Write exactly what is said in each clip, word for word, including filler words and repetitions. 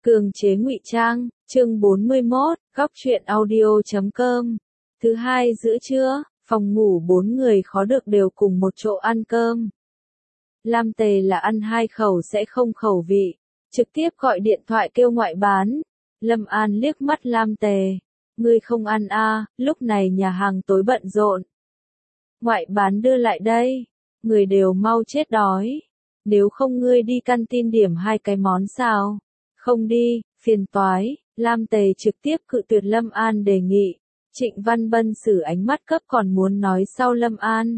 Cường chế ngụy trang, chương bốn mươi mốt, góc truyện audio chấm com. Thứ hai giữa trưa, phòng ngủ bốn người khó được đều cùng một chỗ ăn cơm. Lam Tề là ăn hai khẩu sẽ không khẩu vị, trực tiếp gọi điện thoại kêu ngoại bán. Lâm An liếc mắt Lam Tề, ngươi không ăn à, lúc này nhà hàng tối bận rộn. Ngoại bán đưa lại đây, người đều mau chết đói. Nếu không ngươi đi căn tin điểm hai cái món sao? Không đi, phiền toái. Lam Tề trực tiếp cự tuyệt Lâm An đề nghị. Trịnh Văn Bân sử ánh mắt cấp còn muốn nói sau Lâm An.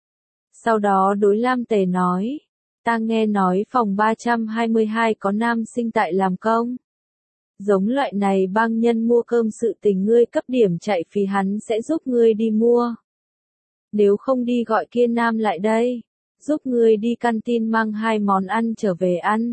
Sau đó đối Lam Tề nói, ta nghe nói phòng ba trăm hai mươi hai có nam sinh tại làm công. Giống loại này bang nhân mua cơm sự tình ngươi cấp điểm chạy phí hắn sẽ giúp ngươi đi mua. Nếu không đi gọi kia nam lại đây, giúp ngươi đi căn tin mang hai món ăn trở về ăn.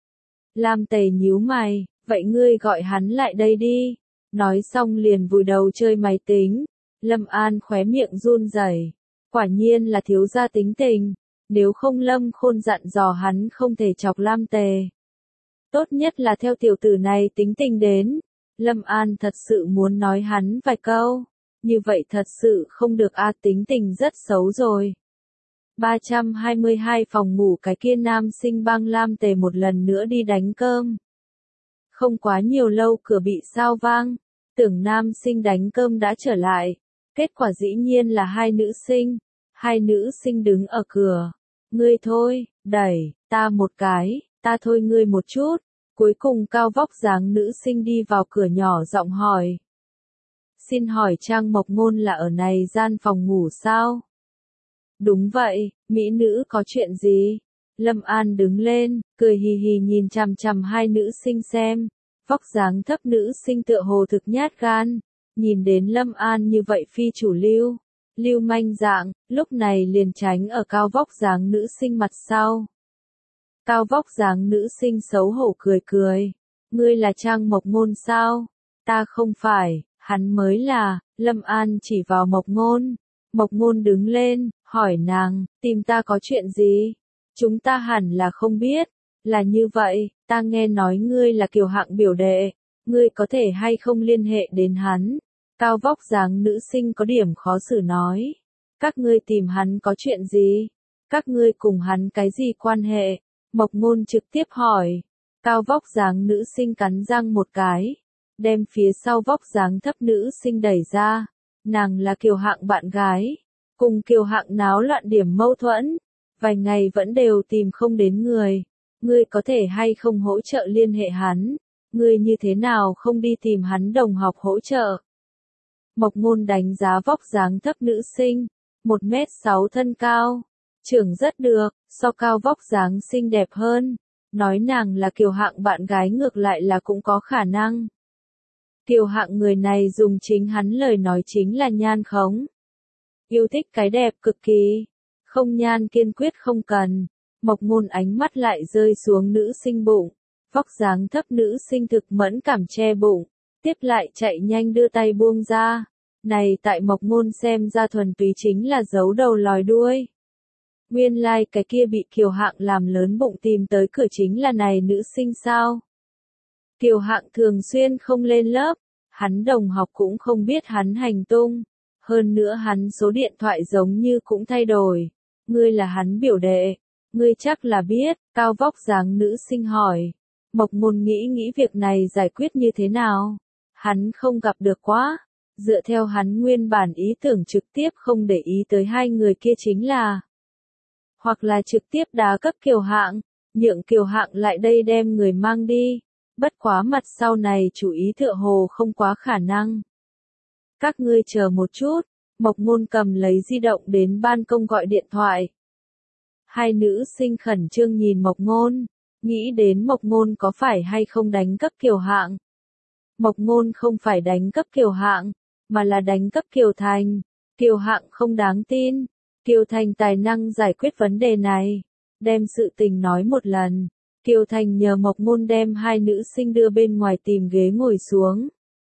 Lam Tề nhíu mày, vậy ngươi gọi hắn lại đây đi. Nói xong liền vùi đầu chơi máy tính. Lâm An khóe miệng run rẩy, quả nhiên là thiếu gia tính tình, nếu không Lâm Khôn dặn dò hắn không thể chọc Lam Tề. Tốt nhất là theo tiểu tử này tính tình đến. Lâm An thật sự muốn nói hắn vài câu, như vậy thật sự không được a, tính tình rất xấu rồi. ba trăm hai mươi hai phòng ngủ cái kia nam sinh bang Lam Tề một lần nữa đi đánh cơm. Không quá nhiều lâu cửa bị sao vang, tưởng nam sinh đánh cơm đã trở lại, kết quả dĩ nhiên là hai nữ sinh, hai nữ sinh đứng ở cửa. Ngươi thôi, đẩy, ta một cái, ta thôi ngươi một chút, cuối cùng cao vóc dáng nữ sinh đi vào cửa nhỏ giọng hỏi. Xin hỏi Trang Mộc Ngôn là ở này gian phòng ngủ sao? Đúng vậy, mỹ nữ có chuyện gì? Lâm An đứng lên, cười hì hì nhìn chằm chằm hai nữ sinh xem. Vóc dáng thấp nữ sinh tựa hồ thực nhát gan, nhìn đến Lâm An như vậy phi chủ lưu, lưu manh dạng, lúc này liền tránh ở cao vóc dáng nữ sinh mặt sau. Cao vóc dáng nữ sinh xấu hổ cười cười, ngươi là Trang Mộc Ngôn sao? Ta không phải, hắn mới là. Lâm An chỉ vào Mộc Ngôn. Mộc Ngôn đứng lên, hỏi nàng, tìm ta có chuyện gì? Chúng ta hẳn là không biết. Là như vậy, ta nghe nói ngươi là Kiều Hạng biểu đệ, ngươi có thể hay không liên hệ đến hắn? Cao vóc dáng nữ sinh có điểm khó xử nói. Các ngươi tìm hắn có chuyện gì? Các ngươi cùng hắn cái gì quan hệ? Mộc Ngôn trực tiếp hỏi. Cao vóc dáng nữ sinh cắn răng một cái, đem phía sau vóc dáng thấp nữ sinh đẩy ra. Nàng là Kiều Hạng bạn gái, cùng Kiều Hạng náo loạn điểm mâu thuẫn, vài ngày vẫn đều tìm không đến người. Ngươi có thể hay không hỗ trợ liên hệ hắn? Ngươi như thế nào không đi tìm hắn đồng học hỗ trợ? Mộc Ngôn đánh giá vóc dáng thấp nữ sinh, một mét sáu thân cao, trưởng rất được, so cao vóc dáng xinh đẹp hơn. Nói nàng là Kiều Hạng bạn gái ngược lại là cũng có khả năng. Kiều Hạng người này dùng chính hắn lời nói chính là nhan khống. Yêu thích cái đẹp cực kỳ, không nhan kiên quyết không cần. Mộc Ngôn ánh mắt lại rơi xuống nữ sinh bụng, vóc dáng thấp nữ sinh thực mẫn cảm che bụng, tiếp lại chạy nhanh đưa tay buông ra. Này tại Mộc Ngôn xem ra thuần túy chính là giấu đầu lòi đuôi. Nguyên lai like cái kia bị Kiều Hạng làm lớn bụng tìm tới cửa chính là này nữ sinh sao? Kiều Hạng thường xuyên không lên lớp, hắn đồng học cũng không biết hắn hành tung, hơn nữa hắn số điện thoại giống như cũng thay đổi. Ngươi là hắn biểu đệ. Ngươi chắc là biết, cao vóc dáng nữ sinh hỏi. Mộc Ngôn nghĩ nghĩ việc này giải quyết như thế nào. Hắn không gặp được quá. Dựa theo hắn nguyên bản ý tưởng trực tiếp không để ý tới hai người kia chính là. Hoặc là trực tiếp đá cấp Kiều Hạng, nhượng Kiều Hạng lại đây đem người mang đi. Bất quá mặt sau này chủ ý tựa hồ không quá khả năng. Các ngươi chờ một chút, Mộc Ngôn cầm lấy di động đến ban công gọi điện thoại. Hai nữ sinh khẩn trương nhìn Mộc Ngôn, nghĩ đến Mộc Ngôn có phải hay không đánh cấp Kiều Hạng. Mộc Ngôn không phải đánh cấp Kiều Hạng, mà là đánh cấp Kiều Thành. Kiều Hạng không đáng tin, Kiều Thành tài năng giải quyết vấn đề này. Đem sự tình nói một lần, Kiều Thành nhờ Mộc Ngôn đem hai nữ sinh đưa bên ngoài tìm ghế ngồi xuống.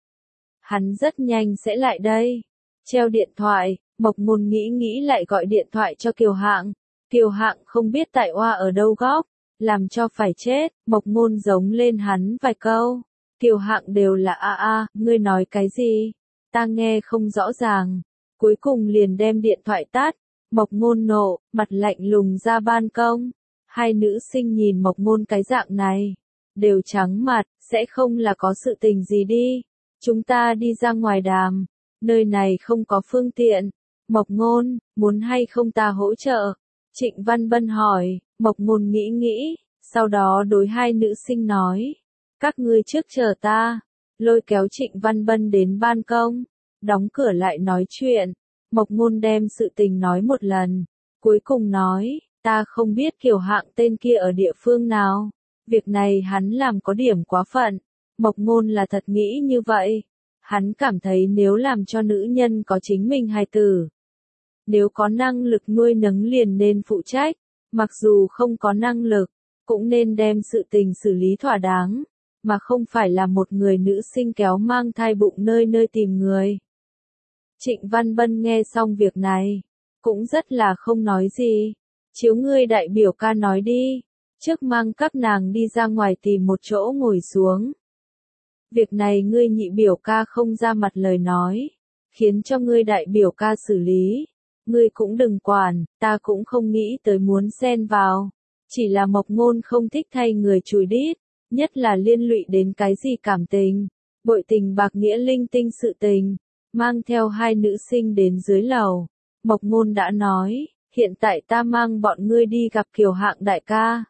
Hắn rất nhanh sẽ lại đây. Treo điện thoại, Mộc Ngôn nghĩ nghĩ lại gọi điện thoại cho Kiều Hạng. Kiều Hạng không biết tại oa ở đâu góc, làm cho phải chết, Mộc Ngôn giống lên hắn vài câu. Kiều Hạng đều là a a, ngươi nói cái gì? Ta nghe không rõ ràng. Cuối cùng liền đem điện thoại tắt. Mộc Ngôn nộ, mặt lạnh lùng ra ban công. Hai nữ sinh nhìn Mộc Ngôn cái dạng này, đều trắng mặt, sẽ không là có sự tình gì đi. Chúng ta đi ra ngoài đàm, nơi này không có phương tiện. Mộc Ngôn, muốn hay không ta hỗ trợ? Trịnh Văn Bân hỏi. Mộc Ngôn nghĩ nghĩ, sau đó đối hai nữ sinh nói, các ngươi trước chờ ta. Lôi kéo Trịnh Văn Bân đến ban công, đóng cửa lại nói chuyện. Mộc Ngôn đem sự tình nói một lần, cuối cùng nói, ta không biết Kiều Hạng tên kia ở địa phương nào. Việc này hắn làm có điểm quá phận. Mộc Ngôn là thật nghĩ như vậy. Hắn cảm thấy nếu làm cho nữ nhân có chính mình hài tử, nếu có năng lực nuôi nấng liền nên phụ trách, mặc dù không có năng lực, cũng nên đem sự tình xử lý thỏa đáng, mà không phải là một người nữ sinh kéo mang thai bụng nơi nơi tìm người. Trịnh Văn Bân nghe xong việc này, cũng rất là không nói gì. Chiếu ngươi đại biểu ca nói đi, trước mang các nàng đi ra ngoài tìm một chỗ ngồi xuống. Việc này ngươi nhị biểu ca không ra mặt lời nói, khiến cho ngươi đại biểu ca xử lý. Ngươi cũng đừng quản, ta cũng không nghĩ tới muốn xen vào. Chỉ là Mộc Ngôn không thích thay người chùi đít, nhất là liên lụy đến cái gì cảm tình, bội tình bạc nghĩa linh tinh sự tình. Mang theo hai nữ sinh đến dưới lầu, Mộc Ngôn đã nói, hiện tại ta mang bọn ngươi đi gặp Kiều Hạng đại ca.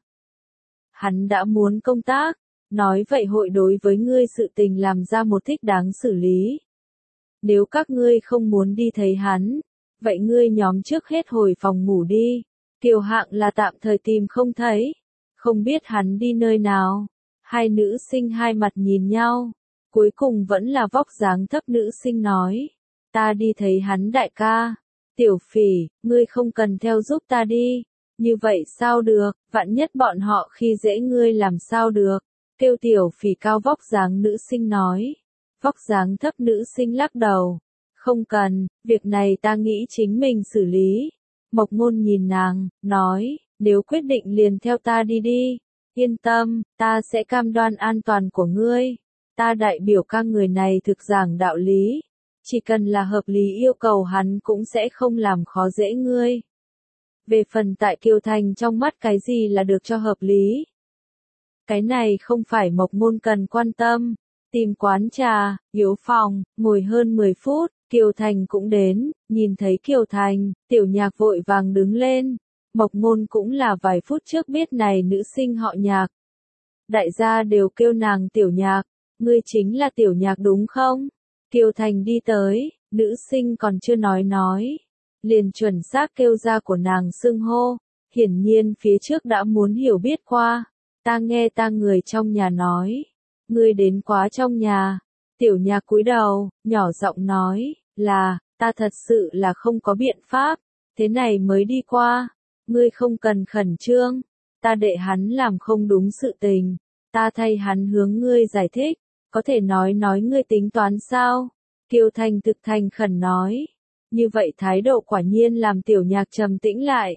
Hắn đã muốn công tác, nói vậy hội đối với ngươi sự tình làm ra một thích đáng xử lý. Nếu các ngươi không muốn đi thấy hắn, vậy ngươi nhóm trước hết hồi phòng ngủ đi. Kiều Hạng là tạm thời tìm không thấy, không biết hắn đi nơi nào. Hai nữ sinh hai mặt nhìn nhau, cuối cùng vẫn là vóc dáng thấp nữ sinh nói, ta đi thấy hắn đại ca. Tiểu Phỉ, ngươi không cần theo giúp ta đi. Như vậy sao được, vạn nhất bọn họ khi dễ ngươi làm sao được. Kêu Tiểu Phỉ cao vóc dáng nữ sinh nói. Vóc dáng thấp nữ sinh lắc đầu. Không cần, việc này ta nghĩ chính mình xử lý. Mộc Ngôn nhìn nàng, nói, nếu quyết định liền theo ta đi đi. Yên tâm, ta sẽ cam đoan an toàn của ngươi. Ta đại biểu ca người này thực giảng đạo lý. Chỉ cần là hợp lý yêu cầu hắn cũng sẽ không làm khó dễ ngươi. Về phần tại Kiều Thành trong mắt cái gì là được cho hợp lý. Cái này không phải Mộc Ngôn cần quan tâm. Tìm quán trà, yếu phòng, ngồi hơn mười phút, Kiều Thành cũng đến, nhìn thấy Kiều Thành, Tiểu Nhạc vội vàng đứng lên. Mộc Ngôn cũng là vài phút trước biết này nữ sinh họ Nhạc. Đại gia đều kêu nàng Tiểu Nhạc, ngươi chính là Tiểu Nhạc đúng không? Kiều Thành đi tới, nữ sinh còn chưa nói nói, liền chuẩn xác kêu ra của nàng xưng hô, hiển nhiên phía trước đã muốn hiểu biết qua. Ta nghe ta người trong nhà nói, ngươi đến quá trong nhà. Tiểu Nhạc cúi đầu, nhỏ giọng nói, là, ta thật sự là không có biện pháp, thế này mới đi qua. Ngươi không cần khẩn trương, ta đệ hắn làm không đúng sự tình, ta thay hắn hướng ngươi giải thích, có thể nói nói ngươi tính toán sao? Kiều Thành thực thành khẩn nói, như vậy thái độ quả nhiên làm Tiểu Nhạc trầm tĩnh lại.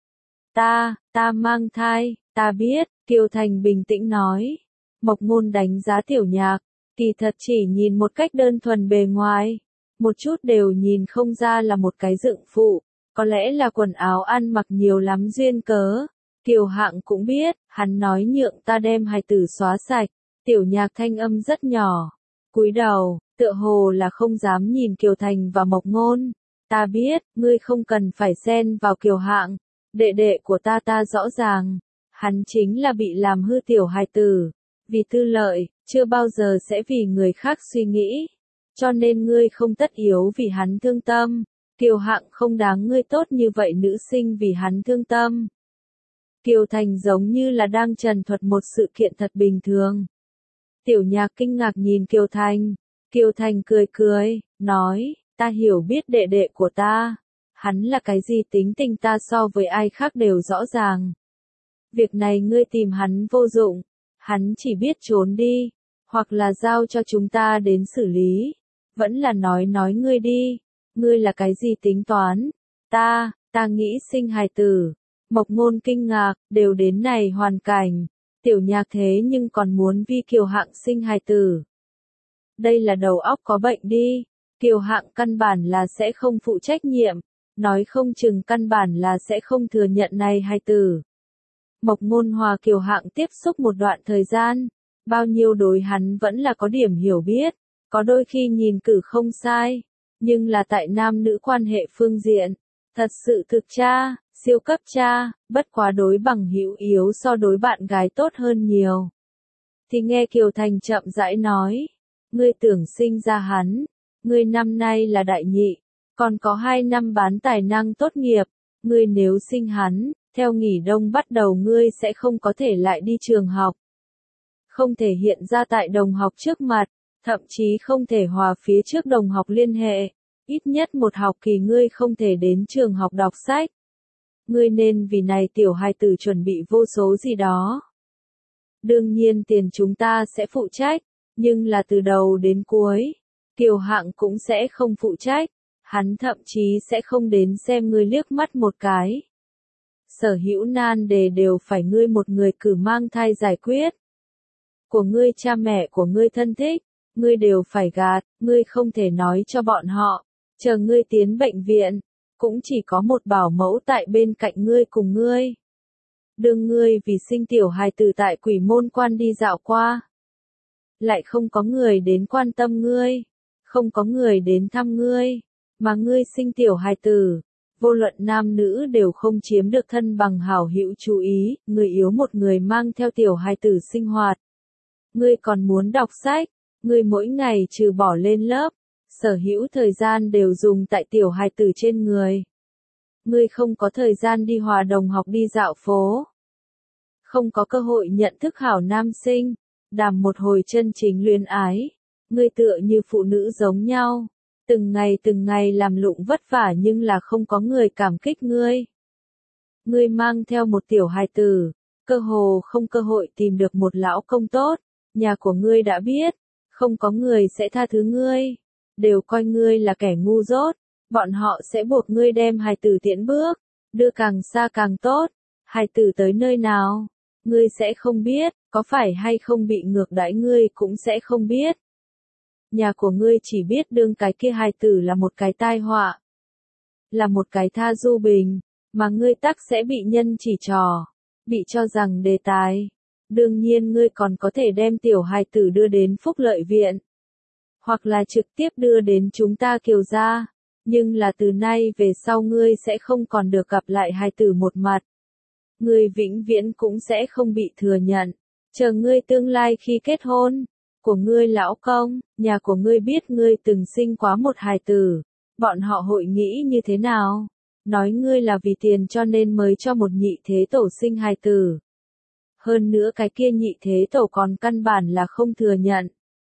Ta, ta mang thai, ta biết, Kiều Thành bình tĩnh nói. Mộc Ngôn đánh giá Tiểu Nhạc, kỳ thật chỉ nhìn một cách đơn thuần bề ngoài, một chút đều nhìn không ra là một cái dựng phụ. Có lẽ là quần áo ăn mặc nhiều lắm duyên cớ. Kiều Hạng cũng biết, hắn nói nhượng ta đem hài tử xóa sạch. Tiểu Nhạc thanh âm rất nhỏ, cúi đầu, tựa hồ là không dám nhìn Kiều Thành và Mộc Ngôn. Ta biết, ngươi không cần phải xen vào Kiều Hạng. Đệ đệ của ta ta rõ ràng, hắn chính là bị làm hư tiểu hài tử. Vì tư lợi, chưa bao giờ sẽ vì người khác suy nghĩ. Cho nên ngươi không tất yếu vì hắn thương tâm. Kiều Hạng không đáng ngươi tốt như vậy nữ sinh vì hắn thương tâm. Kiều Thành giống như là đang trần thuật một sự kiện thật bình thường. Tiểu Nhạc kinh ngạc nhìn Kiều Thành. Kiều Thành cười cười, nói, ta hiểu biết đệ đệ của ta. Hắn là cái gì tính tình ta so với ai khác đều rõ ràng. Việc này ngươi tìm hắn vô dụng. Hắn chỉ biết trốn đi, hoặc là giao cho chúng ta đến xử lý. Vẫn là nói nói ngươi đi. Ngươi là cái gì tính toán? Ta, ta nghĩ sinh hài tử. Mộc Ngôn kinh ngạc, đều đến này hoàn cảnh, Tiểu Nhạc thế nhưng còn muốn vì Kiều Hạng sinh hài tử. Đây là đầu óc có bệnh đi, Kiều Hạng căn bản là sẽ không phụ trách nhiệm, nói không chừng căn bản là sẽ không thừa nhận này hài tử. Mộc Ngôn hòa Kiều Hạng tiếp xúc một đoạn thời gian, bao nhiêu đối hắn vẫn là có điểm hiểu biết, có đôi khi nhìn cử không sai, nhưng là tại nam nữ quan hệ phương diện, thật sự thực cha, siêu cấp cha, bất quá đối bằng hữu yếu so đối bạn gái tốt hơn nhiều. Thì nghe Kiều Thành chậm rãi nói, ngươi tưởng sinh ra hắn, ngươi năm nay là đại nhị, còn có hai năm bán tài năng tốt nghiệp, ngươi nếu sinh hắn, theo nghỉ đông bắt đầu ngươi sẽ không có thể lại đi trường học. Không thể hiện ra tại đồng học trước mặt, thậm chí không thể hòa phía trước đồng học liên hệ, ít nhất một học kỳ ngươi không thể đến trường học đọc sách. Ngươi nên vì này tiểu hài tử chuẩn bị vô số gì đó. Đương nhiên tiền chúng ta sẽ phụ trách, nhưng là từ đầu đến cuối, Kiều Hạng cũng sẽ không phụ trách, hắn thậm chí sẽ không đến xem ngươi liếc mắt một cái. Sở hữu nan đề đều phải ngươi một người cử mang thai giải quyết. Của ngươi cha mẹ của ngươi thân thích, ngươi đều phải gạt, ngươi không thể nói cho bọn họ, chờ ngươi tiến bệnh viện, cũng chỉ có một bảo mẫu tại bên cạnh ngươi cùng ngươi. Đương ngươi vì sinh tiểu hài tử tại Quỷ Môn Quan đi dạo qua, lại không có người đến quan tâm ngươi, không có người đến thăm ngươi, mà ngươi sinh tiểu hài tử, vô luận nam nữ đều không chiếm được thân bằng hảo hữu chú ý, người yếu một người mang theo tiểu hài tử sinh hoạt. Ngươi còn muốn đọc sách, ngươi mỗi ngày trừ bỏ lên lớp, sở hữu thời gian đều dùng tại tiểu hài tử trên người. Ngươi không có thời gian đi hòa đồng học đi dạo phố. Không có cơ hội nhận thức hảo nam sinh, đàm một hồi chân chính luyến ái. Ngươi tựa như phụ nữ giống nhau, từng ngày từng ngày làm lụng vất vả nhưng là không có người cảm kích ngươi. Ngươi mang theo một tiểu hài tử, cơ hồ không cơ hội tìm được một lão công tốt, nhà của ngươi đã biết, không có người sẽ tha thứ ngươi, đều coi ngươi là kẻ ngu dốt, bọn họ sẽ buộc ngươi đem hài tử tiễn bước, đưa càng xa càng tốt, hài tử tới nơi nào, ngươi sẽ không biết, có phải hay không bị ngược đãi ngươi cũng sẽ không biết. Nhà của ngươi chỉ biết đương cái kia hài tử là một cái tai họa, là một cái tha du bình, mà ngươi tắc sẽ bị nhân chỉ trò, bị cho rằng đề tài. Đương nhiên ngươi còn có thể đem tiểu hài tử đưa đến phúc lợi viện, hoặc là trực tiếp đưa đến chúng ta Kiều gia, nhưng là từ nay về sau ngươi sẽ không còn được gặp lại hài tử một mặt. Ngươi vĩnh viễn cũng sẽ không bị thừa nhận, chờ ngươi tương lai khi kết hôn, của ngươi lão công, nhà của ngươi biết ngươi từng sinh quá một hài tử, bọn họ hội nghĩ như thế nào? Nói ngươi là vì tiền cho nên mới cho một nhị thế tổ sinh hài tử. Hơn nữa cái kia nhị thế tổ còn căn bản là không thừa nhận.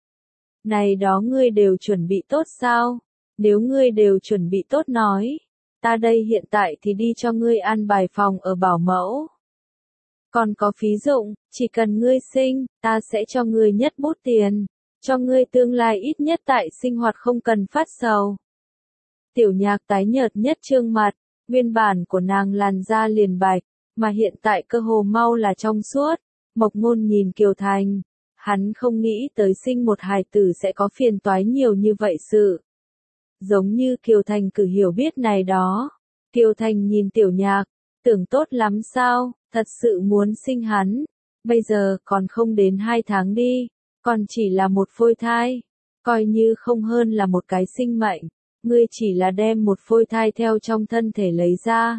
Này đó ngươi đều chuẩn bị tốt sao? Nếu ngươi đều chuẩn bị tốt nói, ta đây hiện tại thì đi cho ngươi an bài phòng ở bảo mẫu. Còn có phí dụng, chỉ cần ngươi sinh, ta sẽ cho ngươi nhất bút tiền, cho ngươi tương lai ít nhất tại sinh hoạt không cần phát sầu. Tiểu Nhạc tái nhợt nhất trương mặt, nguyên bản của nàng làn da liền bạch, mà hiện tại cơ hồ mau là trong suốt. Mộc Ngôn nhìn Kiều Thành, hắn không nghĩ tới sinh một hài tử sẽ có phiền toái nhiều như vậy sự. Giống như Kiều Thành cử hiểu biết này đó. Kiều Thành nhìn Tiểu Nhạc, tưởng tốt lắm sao, thật sự muốn sinh hắn. Bây giờ còn không đến hai tháng đi, còn chỉ là một phôi thai, coi như không hơn là một cái sinh mệnh, ngươi chỉ là đem một phôi thai theo trong thân thể lấy ra.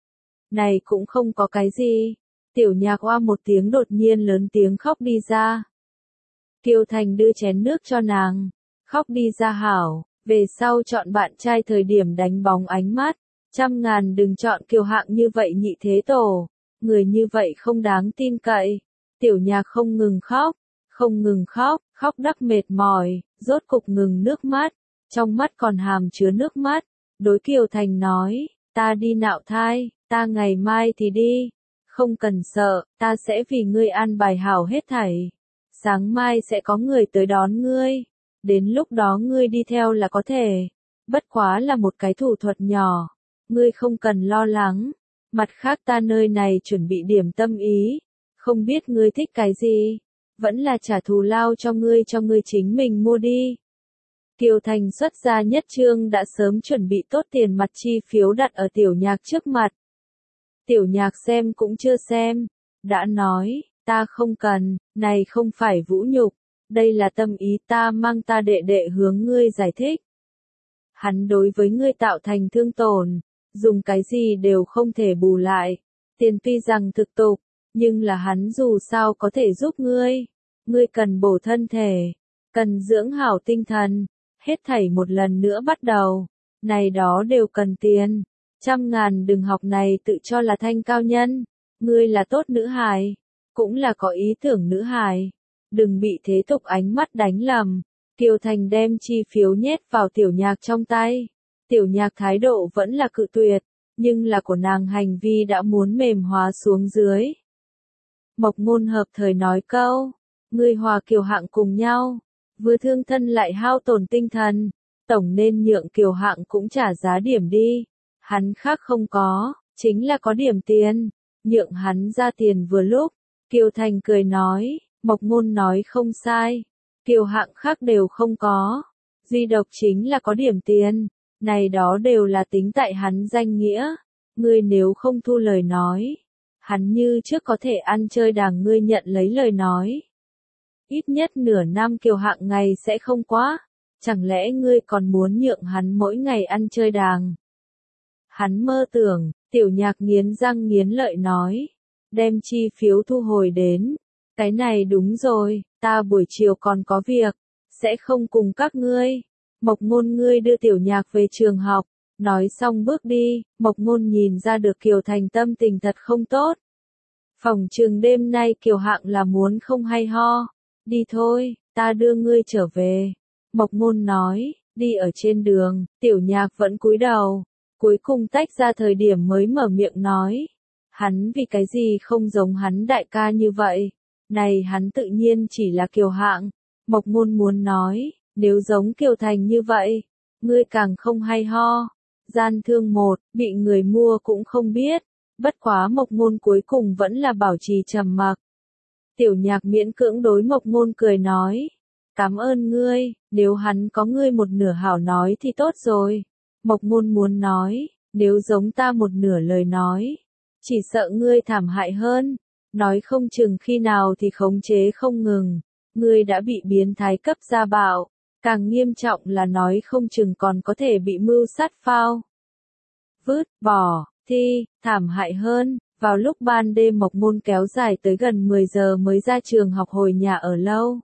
Này cũng không có cái gì. Tiểu Nhạc oa một tiếng đột nhiên lớn tiếng khóc đi ra. Kiều Thành đưa chén nước cho nàng, khóc đi ra hảo, về sau chọn bạn trai thời điểm đánh bóng ánh mắt, trăm ngàn đừng chọn Kiều Hạng như vậy nhị thế tổ, người như vậy không đáng tin cậy. Tiểu Nhạc không ngừng khóc, không ngừng khóc, khóc đắc mệt mỏi, rốt cục ngừng nước mắt, trong mắt còn hàm chứa nước mắt, đối Kiều Thành nói, ta đi nạo thai, ta ngày mai thì đi. Không cần sợ, ta sẽ vì ngươi an bài hảo hết thảy. Sáng mai sẽ có người tới đón ngươi. Đến lúc đó ngươi đi theo là có thể. Bất quá là một cái thủ thuật nhỏ. Ngươi không cần lo lắng. Mặt khác ta nơi này chuẩn bị điểm tâm ý, không biết ngươi thích cái gì, vẫn là trả thù lao cho ngươi cho ngươi chính mình mua đi. Kiều Thành xuất ra nhất trương đã sớm chuẩn bị tốt tiền mặt chi phiếu đặt ở Tiểu Nhạc trước mặt. Tiểu Nhạc xem cũng chưa xem, đã nói, ta không cần, này không phải vũ nhục, đây là tâm ý ta mang ta đệ đệ hướng ngươi giải thích. Hắn đối với ngươi tạo thành thương tổn, dùng cái gì đều không thể bù lại, tiền tuy rằng thực tục, nhưng là hắn dù sao có thể giúp ngươi, ngươi cần bổ thân thể, cần dưỡng hảo tinh thần, hết thảy một lần nữa bắt đầu, này đó đều cần tiền, trăm ngàn đừng học này tự cho là thanh cao nhân, ngươi là tốt nữ hài, cũng là có ý tưởng nữ hài, đừng bị thế tục ánh mắt đánh lầm. Kiều Thành đem chi phiếu nhét vào Tiểu Nhạc trong tay, Tiểu Nhạc thái độ vẫn là cự tuyệt, nhưng là của nàng hành vi đã muốn mềm hóa xuống dưới. Mộc Ngôn hợp thời nói câu, ngươi hòa Kiều Hạng cùng nhau, vừa thương thân lại hao tổn tinh thần, tổng nên nhượng Kiều Hạng cũng trả giá điểm đi, hắn khác không có, chính là có điểm tiền, nhượng hắn ra tiền vừa lúc. Kiều Thành cười nói, Mộc Ngôn nói không sai, Kiều Hạng khác đều không có, duy độc chính là có điểm tiền, này đó đều là tính tại hắn danh nghĩa, ngươi nếu không thu lời nói, hắn như trước có thể ăn chơi đàng ngươi nhận lấy lời nói. Ít nhất nửa năm Kiều Hạng ngày sẽ không quá, chẳng lẽ ngươi còn muốn nhượng hắn mỗi ngày ăn chơi đàng? Hắn mơ tưởng, Tiểu Nhạc nghiến răng nghiến lợi nói, đem chi phiếu thu hồi đến, cái này đúng rồi, ta buổi chiều còn có việc, sẽ không cùng các ngươi. Mộc Ngôn ngươi đưa Tiểu Nhạc về trường học, nói xong bước đi, Mộc Ngôn nhìn ra được Kiều Thành tâm tình thật không tốt. Phòng trường đêm nay Kiều Hạng là muốn không hay ho, đi thôi, ta đưa ngươi trở về. Mộc Ngôn nói, đi ở trên đường, Tiểu Nhạc vẫn cúi đầu, cuối cùng tách ra thời điểm mới mở miệng nói, hắn vì cái gì không giống hắn đại ca như vậy, này hắn tự nhiên chỉ là Kiều Hạng. Mộc Ngôn muốn nói, nếu giống Kiều Thành như vậy, ngươi càng không hay ho. Gian thương một, bị người mua cũng không biết, bất quá Mộc Ngôn cuối cùng vẫn là bảo trì trầm mặc. Tiểu Nhạc miễn cưỡng đối Mộc Ngôn cười nói, cảm ơn ngươi, nếu hắn có ngươi một nửa hảo nói thì tốt rồi. Mộc Ngôn muốn nói, nếu giống ta một nửa lời nói, chỉ sợ ngươi thảm hại hơn, nói không chừng khi nào thì khống chế không ngừng, ngươi đã bị biến thái cấp gia bạo, càng nghiêm trọng là nói không chừng còn có thể bị mưu sát phao. Vứt, bỏ, thi, thảm hại hơn, vào lúc ban đêm Mộc Ngôn kéo dài tới gần mười giờ mới ra trường học hồi nhà ở lâu.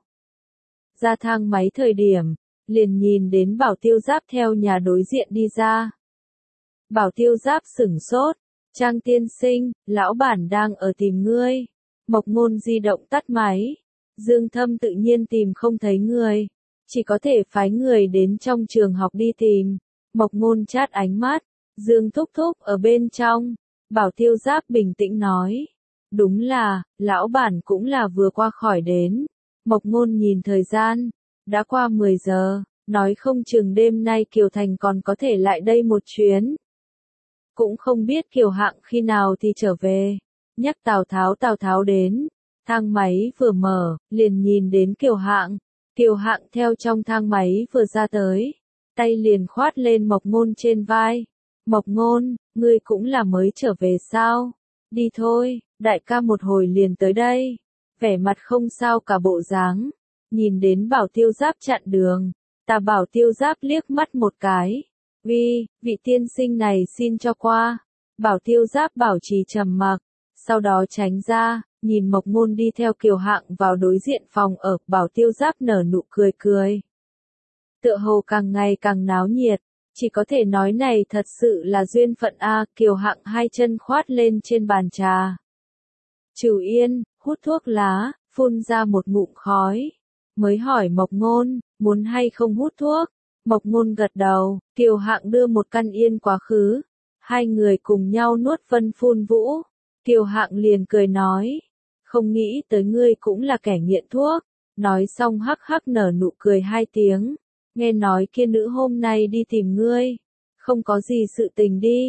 Ra thang máy thời điểm, liền nhìn đến Bảo Tiêu Giáp theo nhà đối diện đi ra. Bảo Tiêu Giáp sửng sốt, Trang tiên sinh, lão bản đang ở tìm ngươi. Mộc Ngôn di động tắt máy, Dương Thâm tự nhiên tìm không thấy người, chỉ có thể phái người đến trong trường học đi tìm. Mộc Ngôn chát ánh mắt, Dương thúc thúc ở bên trong. Bảo Tiêu Giáp bình tĩnh nói, đúng là, lão bản cũng là vừa qua khỏi đến. Mộc Ngôn nhìn thời gian, đã qua mười giờ, nói không chừng đêm nay Kiều Thành còn có thể lại đây một chuyến. Cũng không biết Kiều Hạng khi nào thì trở về. Nhắc Tào Tháo Tào Tháo đến, thang máy vừa mở, liền nhìn đến Kiều Hạng. Kiều Hạng theo trong thang máy vừa ra tới, tay liền khoát lên Mộc Ngôn trên vai. Mộc Ngôn, ngươi cũng là mới trở về sao? Đi thôi, đại ca một hồi liền tới đây. Vẻ mặt không sao cả bộ dáng, nhìn đến Bảo Tiêu Giáp chặn đường, ta Bảo Tiêu Giáp liếc mắt một cái. Vi, vị tiên sinh này xin cho qua. Bảo Tiêu Giáp bảo trì trầm mặc, sau đó tránh ra, nhìn Mộc Ngôn đi theo Kiều Hạng vào đối diện phòng ở. Bảo Tiêu Giáp nở nụ cười cười. Tựa hồ càng ngày càng náo nhiệt, chỉ có thể nói này thật sự là duyên phận a. Kiều Hạng hai chân khoát lên trên bàn trà. Trừ Yên, hút thuốc lá, phun ra một ngụm khói. Mới hỏi Mộc Ngôn, muốn hay không hút thuốc? Mộc Ngôn gật đầu, Kiều Hạng đưa một căn yên quá khứ. Hai người cùng nhau nuốt vân phun vũ. Kiều Hạng liền cười nói, không nghĩ tới ngươi cũng là kẻ nghiện thuốc. Nói xong hắc hắc nở nụ cười hai tiếng. Nghe nói kia nữ hôm nay đi tìm ngươi. Không có gì sự tình đi.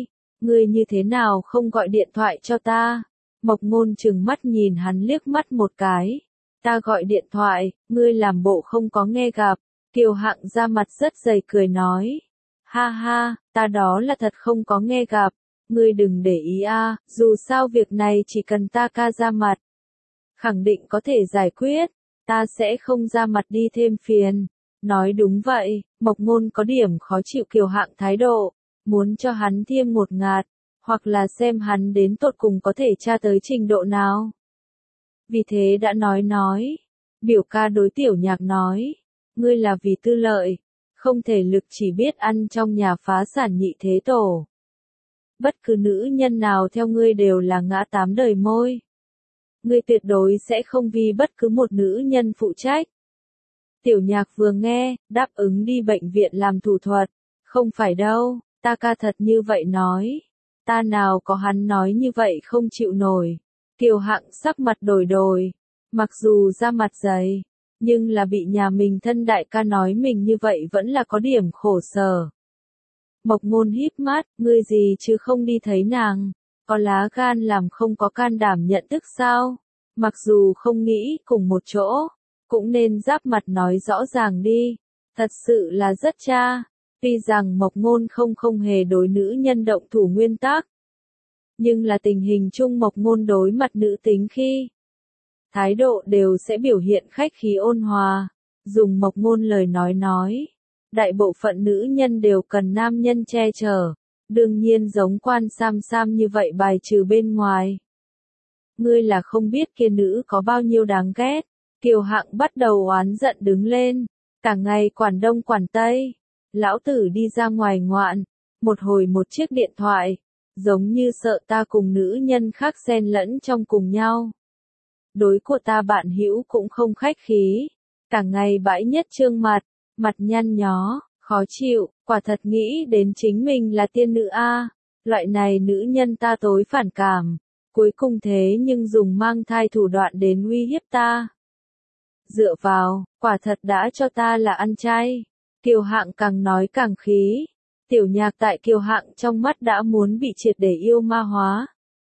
ngươi như thế nào không gọi điện thoại cho ta? Mộc Ngôn trừng mắt nhìn hắn liếc mắt một cái. Ta gọi điện thoại, ngươi làm bộ không có nghe gặp. Kiều Hạng ra mặt rất dày cười nói. Ha ha, ta đó là thật không có nghe gặp. Ngươi đừng để ý a, dù sao việc này chỉ cần ta ca ra mặt. Khẳng định có thể giải quyết, ta sẽ không ra mặt đi thêm phiền. Nói đúng vậy, Mộc Ngôn có điểm khó chịu Kiều Hạng thái độ, muốn cho hắn thiêm một ngạt, hoặc là xem hắn đến tột cùng có thể tra tới trình độ nào. Vì thế đã nói nói, biểu ca đối Tiểu Nhạc nói, ngươi là vì tư lợi, không thể lực chỉ biết ăn trong nhà phá sản nhị thế tổ. Bất cứ nữ nhân nào theo ngươi đều là ngã tám đời môi. Ngươi tuyệt đối sẽ không vì bất cứ một nữ nhân phụ trách. Tiểu Nhạc vừa nghe, đáp ứng đi bệnh viện làm thủ thuật. Không phải đâu, ta ca thật như vậy nói. Ta nào có hắn nói như vậy không chịu nổi. Kiều Hạng sắc mặt đổi đổi. Mặc dù ra mặt dày, nhưng là bị nhà mình thân đại ca nói mình như vậy vẫn là có điểm khổ sở. Mộc Ngôn híp mắt, ngươi gì chứ không đi thấy nàng, có lá gan làm không có can đảm nhận thức sao? Mặc dù không nghĩ cùng một chỗ, cũng nên giáp mặt nói rõ ràng đi, thật sự là rất cha. Tuy rằng Mộc Ngôn không không hề đối nữ nhân động thủ nguyên tắc, nhưng là tình hình chung Mộc Ngôn đối mặt nữ tính khi thái độ đều sẽ biểu hiện khách khí ôn hòa, dùng Mộc Ngôn lời nói nói. Đại bộ phận nữ nhân đều cần nam nhân che chở, đương nhiên giống Quan Sam Sam như vậy bài trừ bên ngoài. Ngươi là không biết kia nữ có bao nhiêu đáng ghét. Kiều Hạng bắt đầu oán giận đứng lên, cả ngày quản đông quản tây, lão tử đi ra ngoài ngoạn, một hồi một chiếc điện thoại, giống như sợ ta cùng nữ nhân khác xen lẫn trong cùng nhau. Đối của ta bạn hữu cũng không khách khí, cả ngày bãi nhất trương mặt, mặt nhăn nhó, khó chịu, quả thật nghĩ đến chính mình là tiên nữ a, loại này nữ nhân ta tối phản cảm, cuối cùng thế nhưng dùng mang thai thủ đoạn đến uy hiếp ta. Dựa vào, quả thật đã cho ta là ăn chay. Kiều Hạng càng nói càng khí. Tiểu Nhạc tại Kiều Hạng trong mắt đã muốn bị triệt để yêu ma hóa.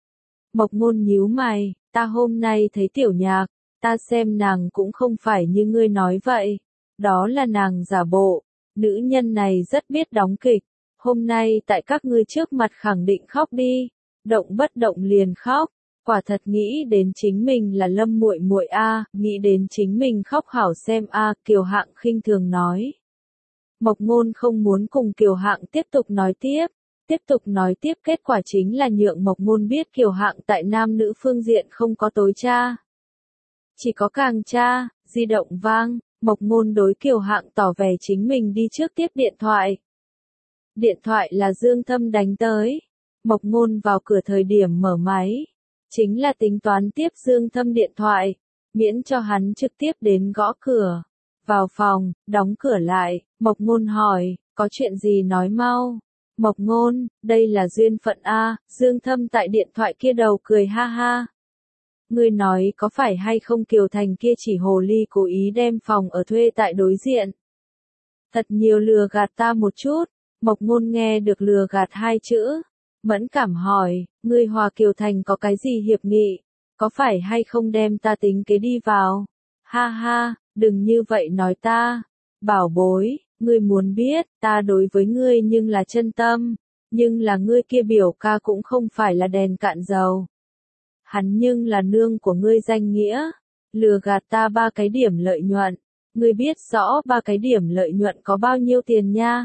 Mộc Ngôn nhíu mày, ta hôm nay thấy Tiểu Nhạc, ta xem nàng cũng không phải như ngươi nói vậy. Đó là nàng giả bộ, nữ nhân này rất biết đóng kịch. Hôm nay tại các ngươi trước mặt khẳng định khóc đi, động bất động liền khóc. Quả thật nghĩ đến chính mình là Lâm muội muội a, nghĩ đến chính mình khóc hảo xem a, Kiều Hạng khinh thường nói. Mộc Ngôn không muốn cùng Kiều Hạng tiếp tục nói tiếp, tiếp tục nói tiếp kết quả chính là nhượng Mộc Ngôn biết Kiều Hạng tại nam nữ phương diện không có tối cha, chỉ có càng cha. Di động vang, Mộc Ngôn đối Kiều Hạng tỏ vẻ chính mình đi trước tiếp điện thoại. Điện thoại là Dương Thâm đánh tới. Mộc Ngôn vào cửa thời điểm mở máy, chính là tính toán tiếp Dương Thâm điện thoại, miễn cho hắn trực tiếp đến gõ cửa. Vào phòng, đóng cửa lại, Mộc Ngôn hỏi, có chuyện gì nói mau. Mộc Ngôn, đây là duyên phận a. Dương Thâm tại điện thoại kia đầu cười ha ha. Ngươi nói có phải hay không Kiều Thành kia chỉ hồ ly cố ý đem phòng ở thuê tại đối diện. Thật nhiều lừa gạt ta một chút. Mộc Ngôn nghe được lừa gạt hai chữ, mẫn cảm hỏi, ngươi hòa Kiều Thành có cái gì hiệp nghị, có phải hay không đem ta tính kế đi vào? Ha ha, đừng như vậy nói ta. Bảo bối, ngươi muốn biết, ta đối với ngươi nhưng là chân tâm, nhưng là ngươi kia biểu ca cũng không phải là đèn cạn dầu. Hắn nhưng là nương của ngươi danh nghĩa, lừa gạt ta ba cái điểm lợi nhuận, ngươi biết rõ ba cái điểm lợi nhuận có bao nhiêu tiền nha?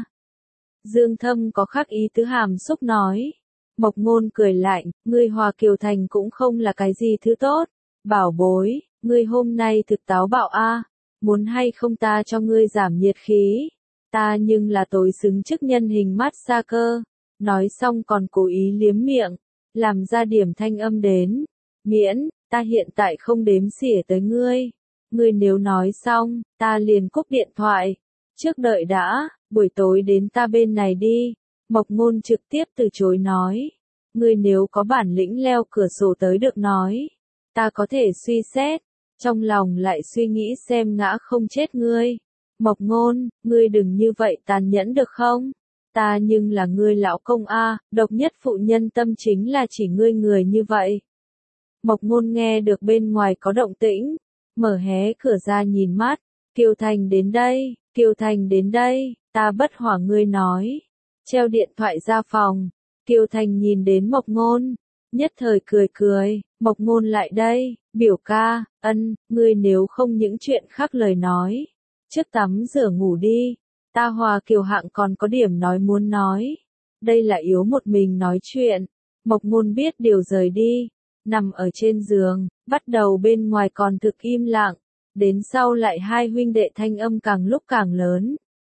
Dương Thâm có khắc ý tứ hàm xúc nói. Mộc Ngôn cười lạnh, ngươi hòa Kiều Thành cũng không là cái gì thứ tốt. Bảo bối, ngươi hôm nay thực táo bạo a, muốn hay không ta cho ngươi giảm nhiệt khí? Ta nhưng là tối xứng chức nhân hình mát xa cơ. Nói xong còn cố ý liếm miệng, làm ra điểm thanh âm đến. Miễn, ta hiện tại không đếm xỉa tới ngươi. Ngươi nếu nói xong, ta liền cúp điện thoại. Trước đợi đã, buổi tối đến ta bên này đi. Mộc Ngôn trực tiếp từ chối nói. Ngươi nếu có bản lĩnh leo cửa sổ tới được nói, ta có thể suy xét, trong lòng lại suy nghĩ xem ngã không chết ngươi. Mộc Ngôn, ngươi đừng như vậy tàn nhẫn được không? Ta nhưng là ngươi lão công a, độc nhất phụ nhân tâm chính là chỉ ngươi người như vậy. Mộc Ngôn nghe được bên ngoài có động tĩnh, mở hé cửa ra nhìn mắt, Kiều Thành đến đây, Kiều Thành đến đây, ta bất hỏa ngươi nói. Treo điện thoại ra phòng, Kiều Thành nhìn đến Mộc Ngôn, nhất thời cười cười, Mộc Ngôn lại đây, biểu ca, ân, ngươi nếu không những chuyện khác lời nói, trước tắm rửa ngủ đi, ta hòa Kiều Hạng còn có điểm nói muốn nói. Đây là yếu một mình nói chuyện, Mộc Ngôn biết điều rời đi, nằm ở trên giường, bắt đầu bên ngoài còn thực im lặng, đến sau lại hai huynh đệ thanh âm càng lúc càng lớn.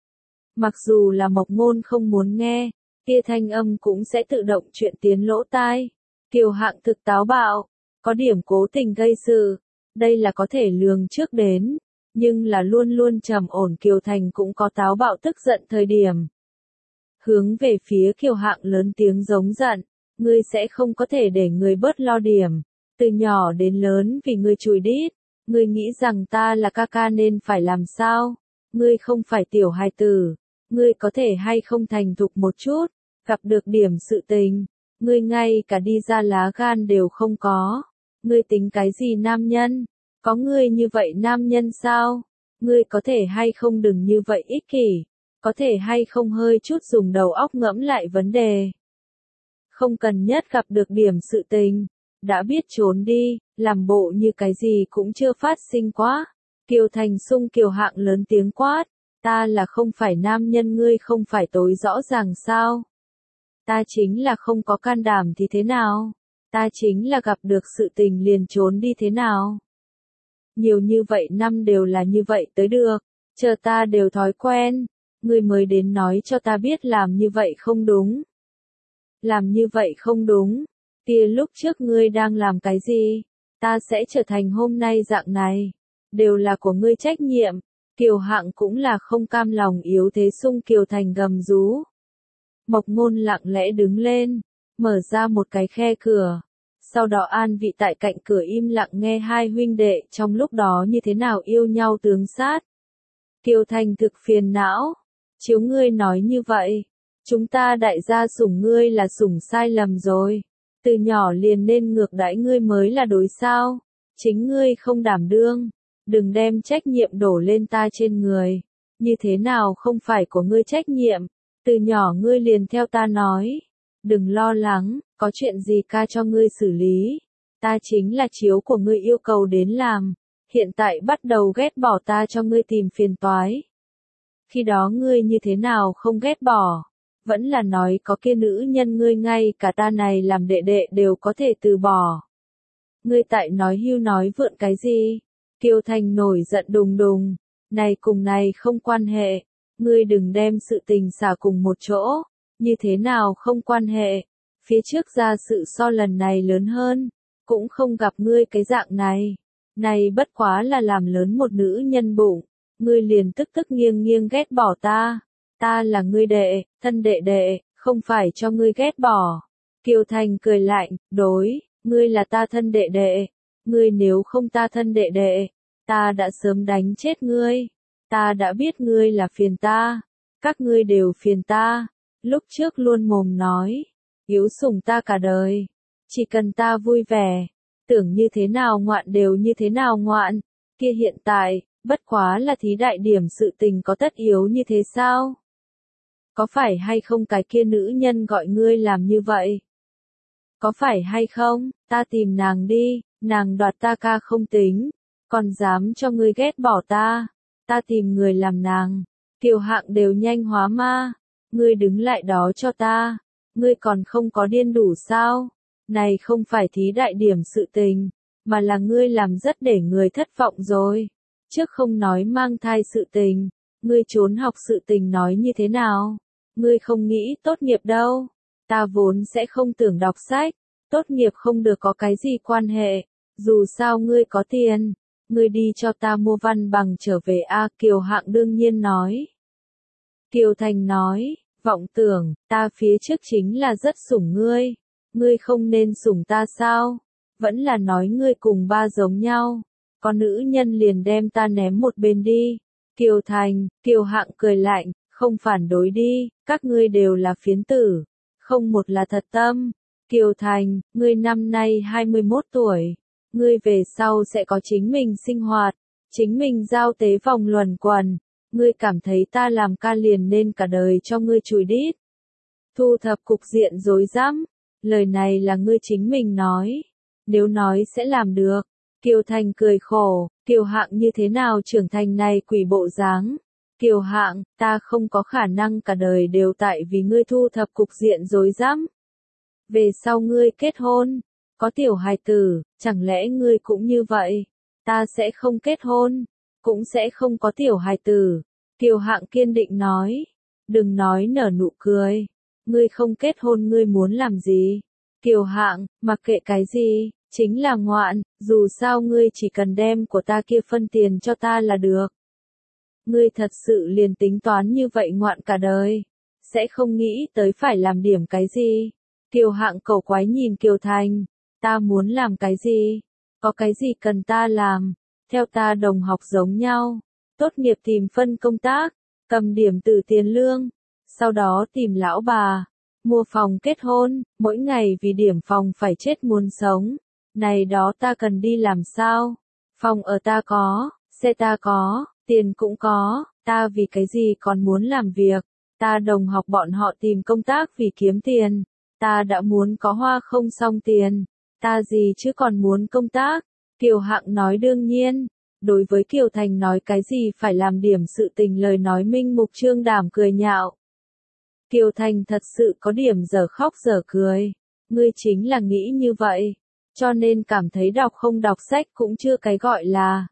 Mặc dù là Mộc Ngôn không muốn nghe, kia thanh âm cũng sẽ tự động chuyện tiến lỗ tai. Kiều Hạng thực táo bạo, có điểm cố tình gây sự, đây là có thể lường trước đến, nhưng là luôn luôn trầm ổn Kiều Thành cũng có táo bạo tức giận thời điểm. Hướng về phía Kiều Hạng lớn tiếng giống giận, ngươi sẽ không có thể để người bớt lo điểm, từ nhỏ đến lớn vì ngươi chùi đít, ngươi nghĩ rằng ta là ca ca nên phải làm sao, ngươi không phải tiểu hài tử, ngươi có thể hay không thành thục một chút, gặp được điểm sự tình, ngươi ngay cả đi ra lá gan đều không có, ngươi tính cái gì nam nhân, có ngươi như vậy nam nhân sao, ngươi có thể hay không đừng như vậy ích kỷ, có thể hay không hơi chút dùng đầu óc ngẫm lại vấn đề. Không cần nhất gặp được điểm sự tình, đã biết trốn đi, làm bộ như cái gì cũng chưa phát sinh quá. Kiều Thành sung Kiều Hạng lớn tiếng quát, ta là không phải nam nhân ngươi không phải tối rõ ràng sao? Ta chính là không có can đảm thì thế nào? Ta chính là gặp được sự tình liền trốn đi thế nào? Nhiều như vậy năm đều là như vậy tới được, chờ ta đều thói quen, ngươi mới đến nói cho ta biết làm như vậy không đúng. Làm như vậy không đúng, kia lúc trước ngươi đang làm cái gì? Ta sẽ trở thành hôm nay dạng này, đều là của ngươi trách nhiệm. Kiều Hạng cũng là không cam lòng yếu thế sung Kiều Thành gầm rú. Mộc Ngôn lặng lẽ đứng lên, mở ra một cái khe cửa. Sau đó an vị tại cạnh cửa im lặng nghe hai huynh đệ trong lúc đó như thế nào yêu nhau tướng sát. Kiều Thành thực phiền não, chiếu ngươi nói như vậy, chúng ta đại gia sủng ngươi là sủng sai lầm rồi, từ nhỏ liền nên ngược đãi ngươi mới là đối sao, chính ngươi không đảm đương, đừng đem trách nhiệm đổ lên ta trên người, như thế nào không phải của ngươi trách nhiệm, từ nhỏ ngươi liền theo ta nói, đừng lo lắng, có chuyện gì ca cho ngươi xử lý, ta chính là chiếu của ngươi yêu cầu đến làm, hiện tại bắt đầu ghét bỏ ta cho ngươi tìm phiền toái. Khi đó ngươi như thế nào không ghét bỏ, vẫn là nói có kia nữ nhân ngươi ngay cả ta này làm đệ đệ đều có thể từ bỏ. Ngươi tại nói hưu nói vượn cái gì? Kiều Thành nổi giận đùng đùng, này cùng này không quan hệ, ngươi đừng đem sự tình xả cùng một chỗ, như thế nào không quan hệ, phía trước ra sự so lần này lớn hơn, cũng không gặp ngươi cái dạng này, này bất quá là làm lớn một nữ nhân bụng, ngươi liền tức tức nghiêng nghiêng ghét bỏ ta, ta là ngươi đệ, thân đệ đệ, không phải cho ngươi ghét bỏ. Kiều Thành cười lạnh, đối, ngươi là ta thân đệ đệ, ngươi nếu không ta thân đệ đệ, ta đã sớm đánh chết ngươi, ta đã biết ngươi là phiền ta, các ngươi đều phiền ta, lúc trước luôn mồm nói, yếu sủng ta cả đời, chỉ cần ta vui vẻ, tưởng như thế nào ngoạn đều như thế nào ngoạn, kia hiện tại, bất quá là thí đại điểm sự tình có tất yếu như thế sao? Có phải hay không cái kia nữ nhân gọi ngươi làm như vậy? Có phải hay không, ta tìm nàng đi, nàng đoạt ta ca không tính, còn dám cho ngươi ghét bỏ ta, ta tìm người làm nàng, Kiều Hạng đều nhanh hóa ma, ngươi đứng lại đó cho ta, ngươi còn không có điên đủ sao, này không phải thí đại điểm sự tình, mà là ngươi làm rất để người thất vọng rồi, trước không nói mang thai sự tình, ngươi trốn học sự tình nói như thế nào, ngươi không nghĩ tốt nghiệp đâu, ta vốn sẽ không tưởng đọc sách, tốt nghiệp không được có cái gì quan hệ, dù sao ngươi có tiền, ngươi đi cho ta mua văn bằng trở về a. Kiều Hạng đương nhiên nói. Kiều Thành nói, vọng tưởng, ta phía trước chính là rất sủng ngươi, ngươi không nên sủng ta sao, vẫn là nói ngươi cùng ba giống nhau, có nữ nhân liền đem ta ném một bên đi. Kiều Thành, Kiều Hạng cười lạnh, Không phản đối đi, các ngươi đều là phiến tử, không một là thật tâm. Kiều Thành, ngươi năm nay hai mươi mốt tuổi, ngươi về sau sẽ có chính mình sinh hoạt, chính mình giao tế vòng luẩn quẩn, ngươi cảm thấy ta làm ca liền nên cả đời cho ngươi chùi đít. Thu thập cục diện rối rắm, lời này là ngươi chính mình nói, nếu nói sẽ làm được. Kiều Thành cười khổ, Kiều Hạng như thế nào trưởng thành này quỷ bộ dáng. Kiều Hạng, ta không có khả năng cả đời đều tại vì ngươi thu thập cục diện rối rắm. Về sau ngươi kết hôn, có tiểu hài tử, chẳng lẽ ngươi cũng như vậy? Ta sẽ không kết hôn, cũng sẽ không có tiểu hài tử. Kiều Hạng kiên định nói, đừng nói nở nụ cười, ngươi không kết hôn ngươi muốn làm gì? Kiều Hạng, mặc kệ cái gì, chính là ngoạn, dù sao ngươi chỉ cần đem của ta kia phân tiền cho ta là được. Ngươi thật sự liền tính toán như vậy ngoạn cả đời, sẽ không nghĩ tới phải làm điểm cái gì. Kiều Hạng cầu quái nhìn Kiều Thành, ta muốn làm cái gì? Có cái gì cần ta làm? Theo ta đồng học giống nhau, tốt nghiệp tìm phân công tác, cầm điểm từ tiền lương, sau đó tìm lão bà, mua phòng kết hôn, mỗi ngày vì điểm phòng phải chết muốn sống. Này đó ta cần đi làm sao? Phòng ở ta có, xe ta có, tiền cũng có, ta vì cái gì còn muốn làm việc? Ta đồng học bọn họ tìm công tác vì kiếm tiền, ta đã muốn có hoa không xong tiền, ta gì chứ còn muốn công tác? Kiều Hạng nói đương nhiên, đối với Kiều Thành nói cái gì phải làm điểm sự tình lời nói minh mục trương đảm cười nhạo. Kiều Thành thật sự có điểm dở khóc dở cười, ngươi chính là nghĩ như vậy, cho nên cảm thấy đọc không đọc sách cũng chưa cái gọi là.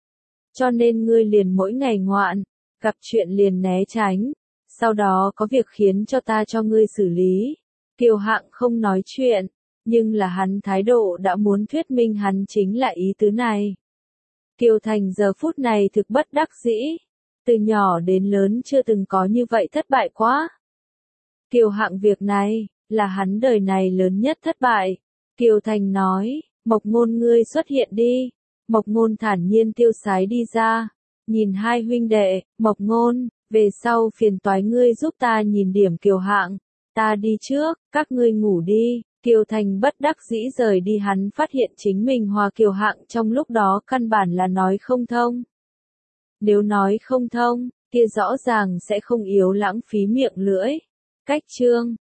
Cho nên ngươi liền mỗi ngày ngoạn, gặp chuyện liền né tránh, sau đó có việc khiến cho ta cho ngươi xử lý. Kiều Hạng không nói chuyện, nhưng là hắn thái độ đã muốn thuyết minh hắn chính là ý tứ này. Kiều Thành giờ phút này thực bất đắc dĩ, từ nhỏ đến lớn chưa từng có như vậy thất bại quá. Kiều Hạng việc này, là hắn đời này lớn nhất thất bại. Kiều Thành nói, Mộc Ngôn ngươi xuất hiện đi. Mộc Ngôn thản nhiên tiêu sái đi ra, nhìn hai huynh đệ, Mộc Ngôn, về sau phiền toái ngươi giúp ta nhìn điểm Kiều Hạng, ta đi trước, các ngươi ngủ đi. Kiều Thành bất đắc dĩ rời đi hắn phát hiện chính mình hòa Kiều Hạng trong lúc đó căn bản là nói không thông. Nếu nói không thông, kia rõ ràng sẽ không yếu lãng phí miệng lưỡi. Cách chương